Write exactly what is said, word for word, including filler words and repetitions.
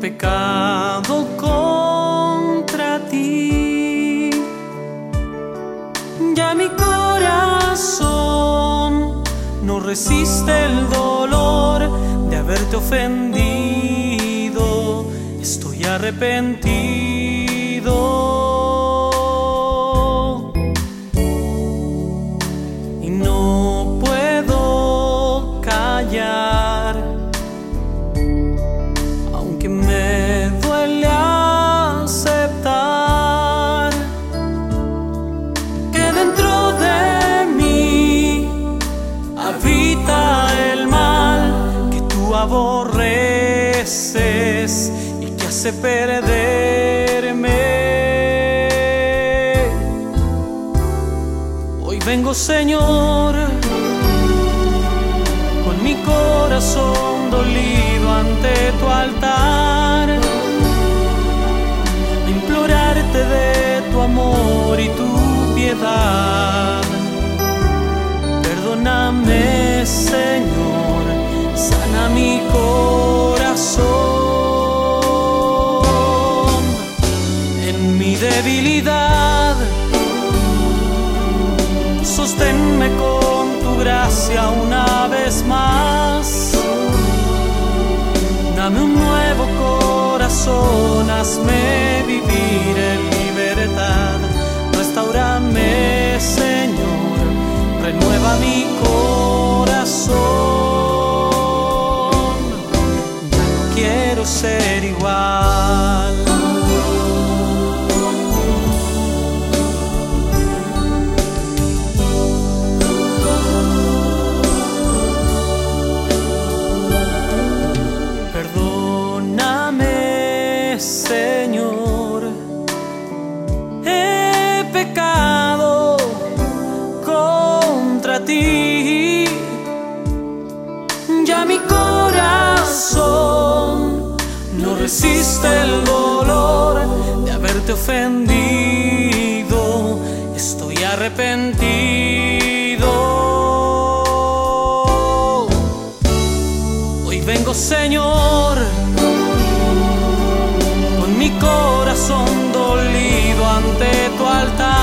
pecado contra ti. Ya mi corazón no resiste el dolor de haberte ofendido. Estoy arrepentido y no puedo callar, aunque me duele aceptar que dentro de mí habita el mal que tú aborreces y que hace perderme. Hoy vengo, Señor, con mi corazón dolido ante tu altar, a implorarte de tu amor y tu piedad. Perdóname, Señor, sana mi corazón. En mi debilidad, sosténme con tu gracia una vez más. Dame un nuevo corazón, hazme vivir en libertad. Restáurame, Señor, renueva mi corazón. Ya no quiero ser igual. Perdóname, Señor, he pecado contra ti. Ya mi corazón no resiste el dolor de haberte ofendido. Estoy arrepentido. Hoy vengo, Señor, con mi corazón dolido ante tu altar,